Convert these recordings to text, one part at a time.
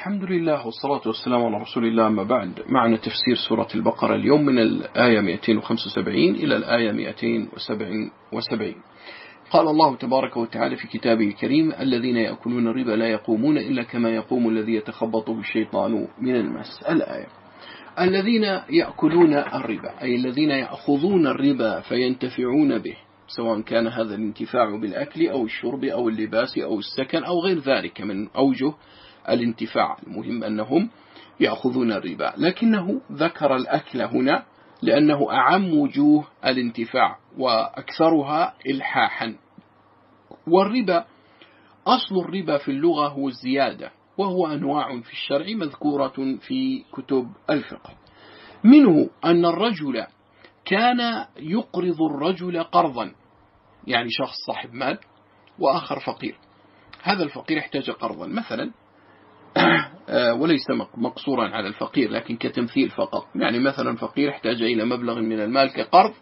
الحمد لله والصلاة والسلام على رسول الله. أما بعد، معنا تفسير سورة البقرة اليوم من الآية 275 إلى الآية 277. قال الله تبارك وتعالى في كتابه الكريم: الذين يأكلون الربا لا يقومون إلا كما يقوم الذي يتخبطه الشيطان من المس. الآية: الذين يأكلون الربا أي الذين يأخذون الربا فينتفعون به، سواء كان هذا الانتفاع بالأكل أو الشرب أو اللباس أو السكن أو غير ذلك من أوجه الانتفاع. المهم أنهم يأخذون الربا، لكنه ذكر الأكل هنا لأنه أعم وجوه الانتفاع وأكثرها إلحاحا. والربا، أصل الربا في اللغة هو الزيادة، وهو أنواع في الشرع مذكورة في كتب الفقه. منه أن الرجل كان يقرض الرجل قرضا، يعني شخص صاحب مال وآخر فقير، هذا الفقير احتاج قرضا مثلا، وليس مقصورا على الفقير لكن كتمثيل فقط، يعني مثلا فقير احتاج إلى مبلغ من المال كقرض،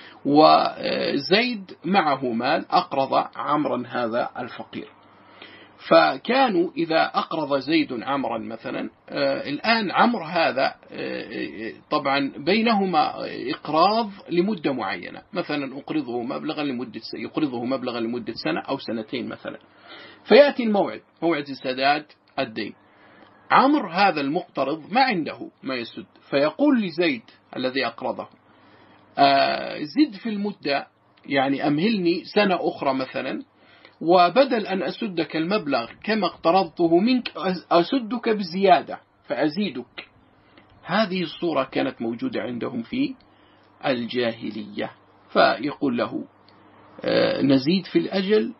وزيد معه مال أقرض عمرا هذا الفقير. فكانوا إذا أقرض زيد عمرا مثلا، الآن عمر هذا طبعا بينهما إقراض لمدة معينة، مثلا يقرضه مبلغا لمدة سنة أو سنتين مثلا، فيأتي موعد سداد الدين. عمر هذا المقترض ما عنده ما يسد، فيقول لزيد الذي أقرضه: زد في المدة، يعني أمهلني سنة أخرى مثلا، وبدل أن أسدك المبلغ كما اقترضته منك أسدك بزيادة فأزيدك. هذه الصورة كانت موجودة عندهم في الجاهلية، فيقول له: نزيد في الأجل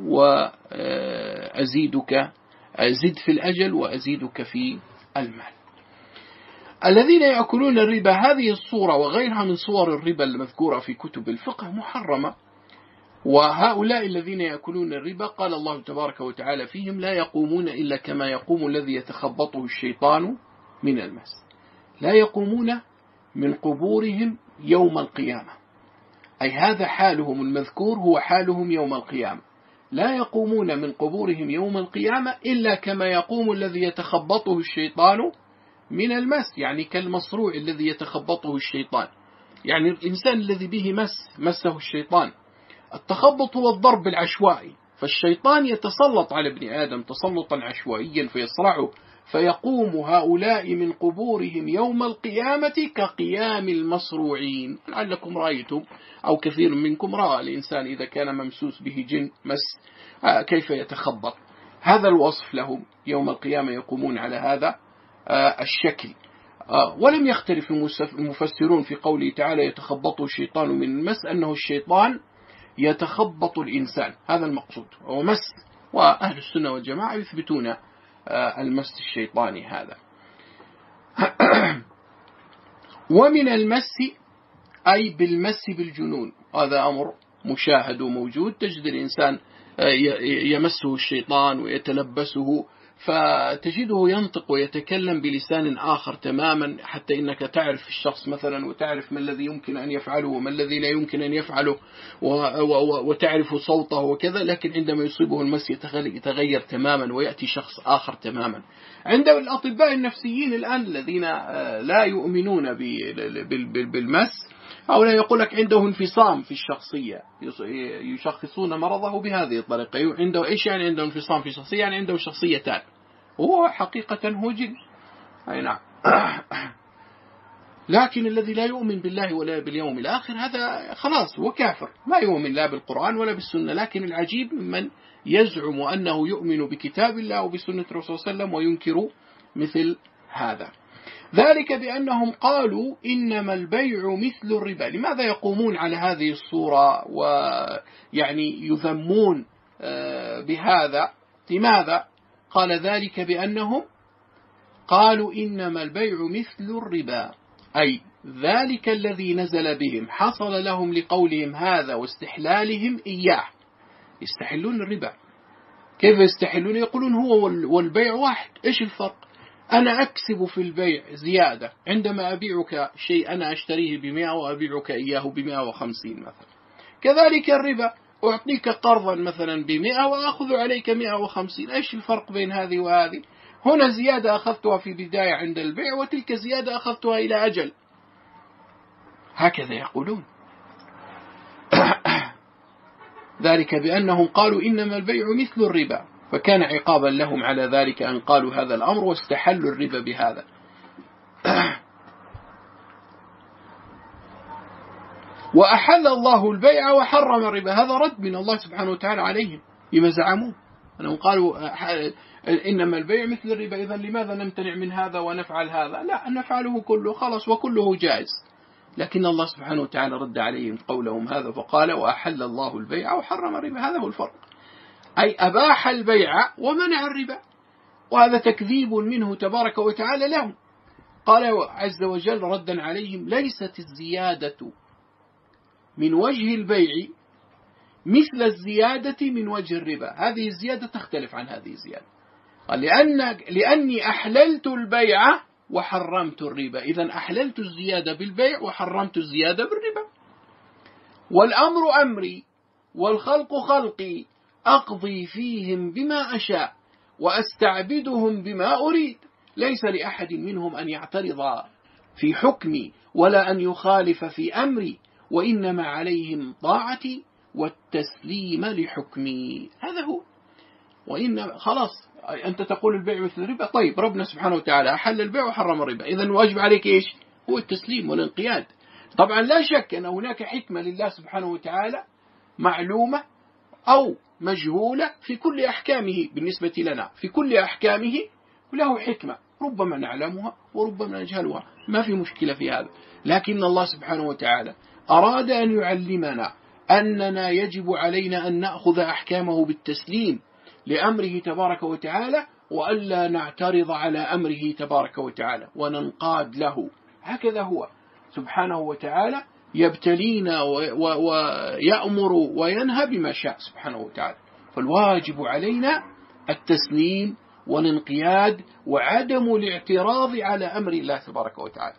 وأزيدك، زد في الأجل وأزيدك في المال. الذين يأكلون الربا، هذه الصورة وغيرها من صور الربا المذكورة في كتب الفقه محرمة. وهؤلاء الذين يأكلون الربا قال الله تبارك وتعالى فيهم: لا يقومون إلا كما يقوم الذي يتخبطه الشيطان من المس. لا يقومون من قبورهم يوم القيامة، أي هذا حالهم المذكور هو حالهم يوم القيامة. لا يقومون من قبورهم يوم القيامة إلا كما يقوم الذي يتخبطه الشيطان من المس، يعني كالمصروع الذي يتخبطه الشيطان، يعني الإنسان الذي به مسه الشيطان. التخبط هو الضرب العشوائي، فالشيطان يتسلط على ابن آدم تسلطا عشوائيا فيصرعه، فيقوم هؤلاء من قبورهم يوم القيامة كقيام المصروعين. لعلكم رأيتم أو كثير منكم رأى الإنسان إذا كان ممسوس به جن مس كيف يتخبط. هذا الوصف لهم يوم القيامة، يقومون على هذا الشكل. ولم يختلف المفسرون في قوله تعالى: يتخبطه الشيطان من المس، أنه الشيطان يتخبط الإنسان، هذا المقصود هو مس. وأهل السنة والجماعة يثبتون المس الشيطاني هذا. ومن المس أي بالمس بالجنون، هذا أمر مشاهد وموجود، تجد الإنسان يمسه الشيطان ويتلبسه، فتجده ينطق ويتكلم بلسان آخر تماما، حتى إنك تعرف الشخص مثلا وتعرف ما الذي يمكن أن يفعله وما الذي لا يمكن أن يفعله، وتعرف صوته وكذا، لكن عندما يصيبه المس يتغير تماما ويأتي شخص آخر تماما. عند الأطباء النفسيين الآن الذين لا يؤمنون بالمس، أو لا يقول لك عنده انفصام في الشخصية، يشخصون مرضه بهذه الطريقة. عنده إيش يعني عنده انفصام في الشخصية؟ يعني عنده شخصيتان، هو حقيقة هو جن. أي نعم. لكن الذي لا يؤمن بالله ولا باليوم الآخر هذا خلاص هو كافر، ما يؤمن لا بالقرآن ولا بالسنة. لكن العجيب من يزعم أنه يؤمن بكتاب الله وبسنة الرسول صلى الله عليه وسلم وينكر مثل هذا. ذلك بأنهم قالوا إنما البيع مثل الربا. لماذا يقومون على هذه الصورة ويعني يذمون بهذا؟ لماذا؟ قال: ذلك بأنهم قالوا إنما البيع مثل الربا، أي ذلك الذي نزل بهم حصل لهم لقولهم هذا واستحلالهم إياه. يستحلون الربا. كيف يستحلون؟ يقولون هو والبيع واحد. إيش الفرق؟ أنا أكسب في البيع زيادة، عندما أبيعك شيء أنا أشتريه ب100 وأبيعك إياه ب150 مثلا. كذلك الربا، أعطيك قرضا مثلا ب100 وأخذ عليك 150. إيش الفرق بين هذه وهذه؟ هنا زيادة أخذتها في بداية عند البيع، وتلك زيادة أخذتها إلى أجل. هكذا يقولون. ذلك بأنهم قالوا إنما البيع مثل الربا، فكان عقابا لهم على ذلك أن قالوا هذا الأمر واستحلوا الربا بهذا. وأحل الله البيع وحرم الربا، هذا رد من الله سبحانه وتعالى عليهم لما زعموا أنهم قالوا إنما البيع مثل الربا، إذن لماذا نمتنع من هذا ونفعل هذا؟ لا، نفعله كله خلاص وكله جائز. لكن الله سبحانه وتعالى رد عليهم قولهم هذا فقال وأحل الله البيع وحرم الربا. هذا هو الفرق، أي أباح البيع ومنع الربا، وهذا تكذيب منه تبارك وتعالى لهم. قال عز وجل ردا عليهم ليست الزيادة من وجه البيع مثل الزيادة من وجه الربا، هذه الزيادة تختلف عن هذه الزيادة. قال لأني أحللت البيع وحرمت الربا، إذن أحللت الزيادة بالبيع وحرمت الزيادة بالربا. والأمر أمري والخلق خلقي، أقضي فيهم بما أشاء وأستعبدهم بما أريد، ليس لأحد منهم أن يعترض في حكمي ولا أن يخالف في أمري، وإنما عليهم طاعتي والتسليم لحكمي. هذا هو. وإن خلاص أنت تقول البيع مثل الربا، طيب ربنا سبحانه وتعالى أحل البيع وحرم الربا، إذن واجب عليك إيش؟ هو التسليم والانقياد. طبعا لا شك أن هناك حكمة لله سبحانه وتعالى معلومة أو مجهولة في كل أحكامه بالنسبة لنا، في كل أحكامه له حكمة، ربما نعلمها وربما نجهلها، ما في مشكلة في هذا. لكن الله سبحانه وتعالى أراد أن يعلمنا أننا يجب علينا أن نأخذ أحكامه بالتسليم لأمره تبارك وتعالى، وألا نعترض على أمره تبارك وتعالى وننقاد له. هكذا هو سبحانه وتعالى، يبتلينا ويأمر وينهى بما شاء سبحانه وتعالى. فالواجب علينا التسليم والانقياد وعدم الاعتراض على أمر الله تبارك وتعالى.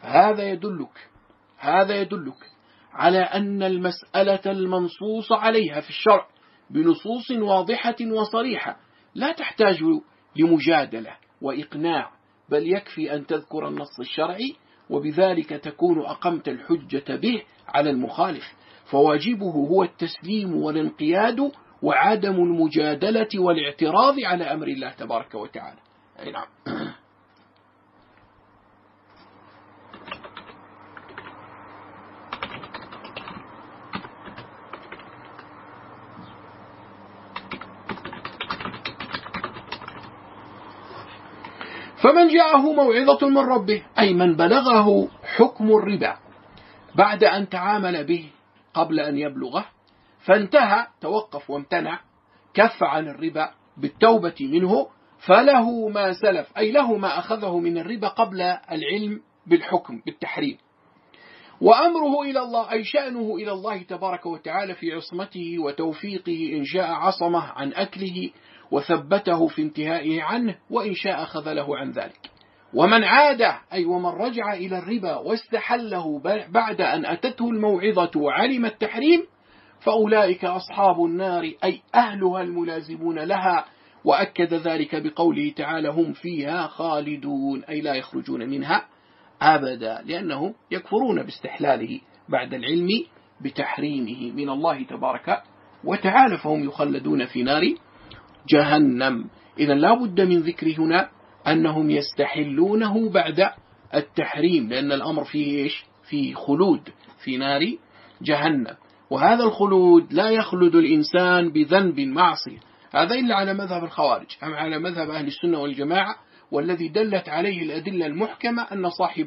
هذا يدلك على أن المسألة المنصوص عليها في الشرع بنصوص واضحة وصريحة لا تحتاج لمجادلة وإقناع، بل يكفي أن تذكر النص الشرعي، وبذلك تكون أقمت الحجة به على المخالف. فواجبه هو التسليم والانقياد وعدم المجادلة والاعتراض على أمر الله تبارك وتعالى. أي نعم. فمن جاءه موعظة من ربه، أي من بلغه حكم الربا بعد أن تعامل به قبل أن يبلغه فانتهى، توقف وامتنع، كف عن الربا بالتوبة منه، فله ما سلف، أي له ما أخذه من الربا قبل العلم بالحكم بالتحريم. وأمره إلى الله، أي شأنه إلى الله تبارك وتعالى في عصمته وتوفيقه، إن شاء عصمه عن أكله وثبته في انتهائه عنه، وإن شاء خذله عن ذلك. ومن عاد، أي ومن رجع إلى الربا واستحله بعد أن أتته الموعظة وعلم التحريم، فأولئك أصحاب النار، أي أهلها الملازمون لها. وأكد ذلك بقوله تعالى هم فيها خالدون، أي لا يخرجون منها أبدا، لأنهم يكفرون باستحلاله بعد العلم بتحريمه من الله تبارك وتعالى، فهم يخلدون في نار جهنم. إذن لا بد من ذكر هنا أنهم يستحلونه بعد التحريم، لأن الأمر فيه إيش؟ فيه خلود في نار جهنم. وهذا الخلود لا يخلد الإنسان بذنب معصية، هذا إلا على مذهب الخوارج. أما على مذهب أهل السنة والجماعة، والذي دلت عليه الأدلة المحكمة، أن صاحب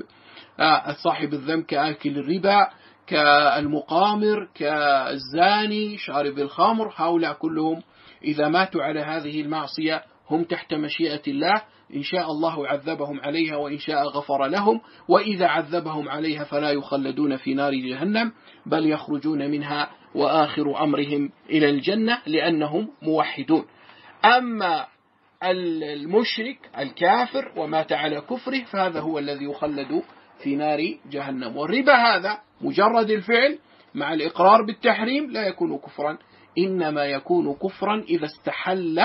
الذنب كآكل الربا، كالمقامر، كالزاني، شارب الخمر، هؤلاء كلهم إذا ماتوا على هذه المعصية هم تحت مشيئة الله، إن شاء الله عذبهم عليها وإن شاء غفر لهم، وإذا عذبهم عليها فلا يخلدون في نار جهنم بل يخرجون منها وآخر أمرهم إلى الجنة لأنهم موحدون. أما المشرك الكافر ومات على كفره فهذا هو الذي يخلد في نار جهنم. والربا هذا مجرد الفعل مع الإقرار بالتحريم لا يكون كفرا، إنما يكون كفرا إذا استحل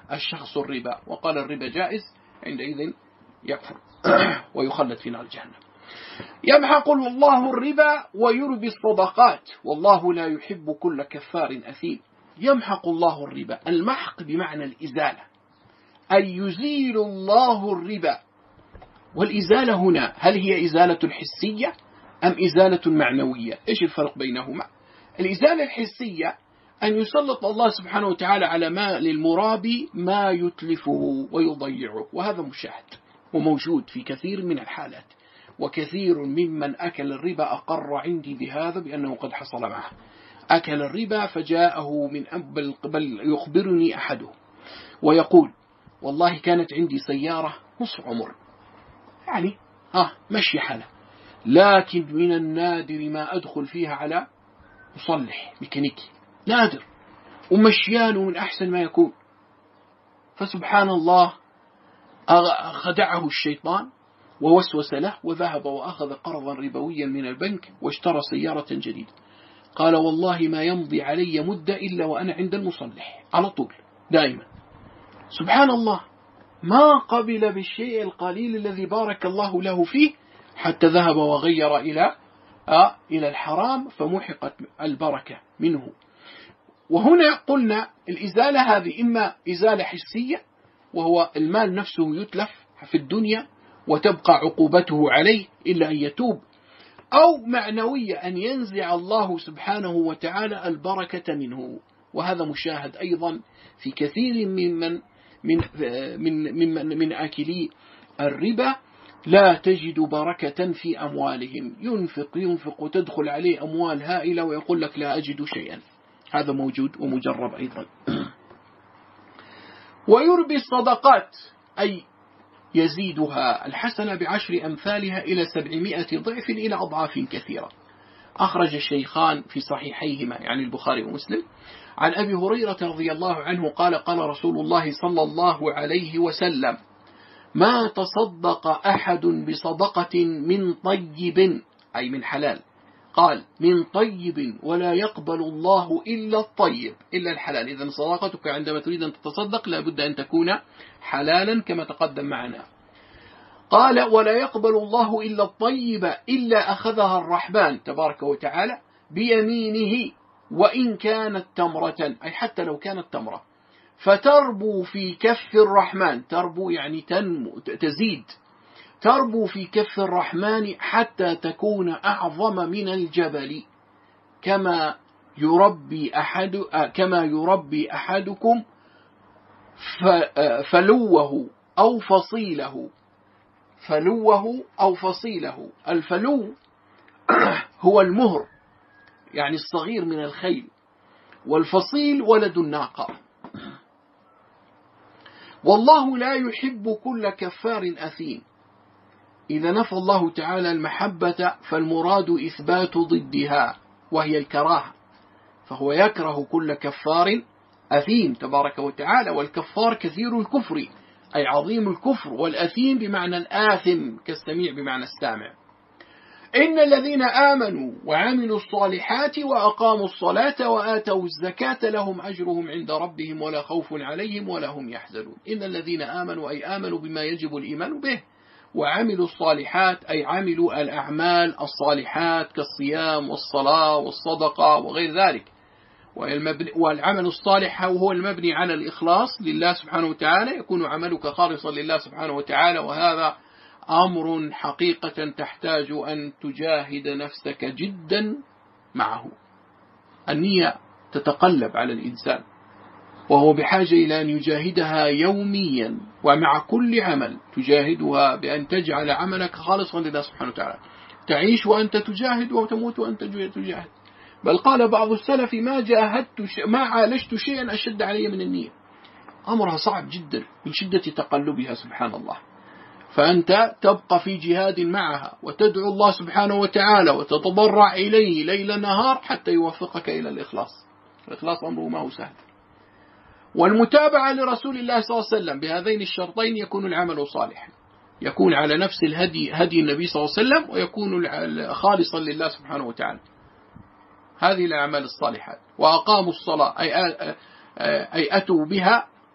الشخص الربا وقال الربا جائز، عندئذ يكفر ويخلد في نار جهنم. يمحق الله الربا ويربي الصدقات والله لا يحب كل كفار أثيم. يمحق الله الربا، المحق بمعنى الإزالة، أي يزيل الله الربا. والإزالة هنا هل هي إزالة حسية أم إزالة معنوية؟ إيش الفرق بينهما؟ الإزالة الحسية أن يسلط الله سبحانه وتعالى على مال المرابي ما يتلفه ويضيعه، وهذا مشاهد وموجود في كثير من الحالات، وكثير ممن أكل الربا أقر عندي بهذا بأنه قد حصل معه. أكل الربا فجاءه من بل يخبرني أحده ويقول والله كانت عندي سيارة نصف عمر، يعني مشي حالة، لكن من النادر ما أدخل فيها على مصلح ميكانيكي، نادر، ومشيانه من أحسن ما يكون. فسبحان الله خدعه الشيطان ووسوس له وذهب وأخذ قرضا ربويا من البنك واشترى سيارة جديدة. قال والله ما يمضي علي مدة إلا وأنا عند المصلح على طول دائما. سبحان الله، ما قبل بالشيء القليل الذي بارك الله له فيه حتى ذهب وغير إلى الحرام فمحقت البركة منه. وهنا قلنا الإزالة هذه إما إزالة حسية وهو المال نفسه يتلف في الدنيا وتبقى عقوبته عليه إلا أن يتوب، أو معنوية أن ينزع الله سبحانه وتعالى البركة منه، وهذا مشاهد أيضا في كثير من آكلي الربا، لا تجد بركة في أموالهم، ينفق وتدخل عليه أموال هائلة ويقول لك لا أجد شيئا. هذا موجود ومجرب أيضا. ويربي الصدقات أي يزيدها الحسنة ب10 أمثالها إلى 700 ضعف إلى أضعاف كثيرة. أخرج الشيخان في صحيحيهما يعني البخاري ومسلم عن أبي هريرة رضي الله عنه قال قال رسول الله صلى الله عليه وسلم ما تصدق أحد بصدقة من طيب أي من حلال، قال من طيب ولا يقبل الله إلا الطيب إلا الحلال. إذن صدقتك عندما تريد أن تتصدق لا بد أن تكون حلالا كما تقدم معنا. قال ولا يقبل الله إلا الطيب إلا أخذها الرحمن تبارك وتعالى بيمينه وإن كانت تمرة، أي حتى لو كانت تمرة، فتربو في كف الرحمن، تربو يعني تنمو تزيد، تربو في كف الرحمن حتى تكون أعظم من الجبل كما يربي أحدكم فلوه أو فصيله. فلوه أو فصيله، الفلو هو المهر يعني الصغير من الخيل، والفصيل ولد الناقة. والله لا يحب كل كفار أثيم. إذا نفى الله تعالى المحبة فالمراد إثبات ضدها وهي الكراهة، فهو يكره كل كفار أثيم تبارك وتعالى. والكفار كثير الكفر أي عظيم الكفر، والأثيم بمعنى الآثم كالسميع بمعنى السامع. إن الذين آمنوا وعملوا الصالحات وأقاموا الصلاة وآتوا الزكاة لهم أجرهم عند ربهم ولا خوف عليهم ولا هم يحزنون. إن الذين آمنوا أي آمنوا بما يجب الإيمان به، وعملوا الصالحات أي عملوا الأعمال الصالحات كالصيام والصلاة والصدقة وغير ذلك. والعمل الصالح هو المبني على الإخلاص لله سبحانه وتعالى، يكون عملك خالصا لله سبحانه وتعالى، وهذا أمر حقيقة تحتاج أن تجاهد نفسك جدا معه. النية تتقلب على الإنسان وهو بحاجة إلى أن يجاهدها يوميا، ومع كل عمل تجاهدها بأن تجعل عملك خالصا لله سبحانه وتعالى. تعيش وأنت تجاهد وتموت وأنت تجاهد. بل قال بعض السلف ما عالجت شيئا أشد علي من النية. أمرها صعب جدا من شدة تقلبها سبحان الله. فأنت تبقى في جهاد معها وتدعو الله سبحانه وتعالى وتتضرع إليه ليل نهار حتى يوفقك إلى الإخلاص. الإخلاص أمره ما هو سهل. والمتابعة لرسول الله صلى الله عليه وسلم بهذين الشرطين يكون العمل صالحا، يكون على نفس هدي النبي صلى الله عليه وسلم، ويكون خالصا لله سبحانه وتعالى. هذه الأعمال الصالحات. وأقاموا الصلاة أي أتوا بها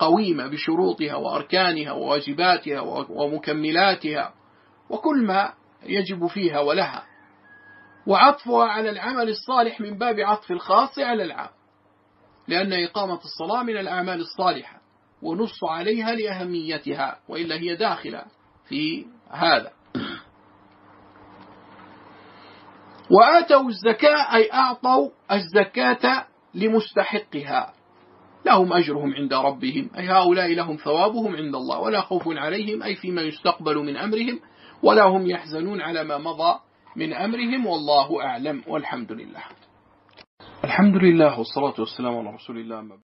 قويمة بشروطها وأركانها وواجباتها ومكملاتها وكل ما يجب فيها ولها، وعطفها على العمل الصالح من باب عطف الخاص على العام، لأن إقامة الصلاة من الأعمال الصالحة ونص عليها لأهميتها، وإلا هي داخلة في هذا. وآتوا الزكاة أي أعطوا الزكاة لمستحقها، لهم أجرهم عند ربهم، أي هؤلاء لهم ثوابهم عند الله، ولا خوف عليهم أي فيما يستقبل من أمرهم، ولا هم يحزنون على ما مضى من أمرهم، والله أعلم، والحمد لله. الحمد لله والصلاة والسلام على رسول الله.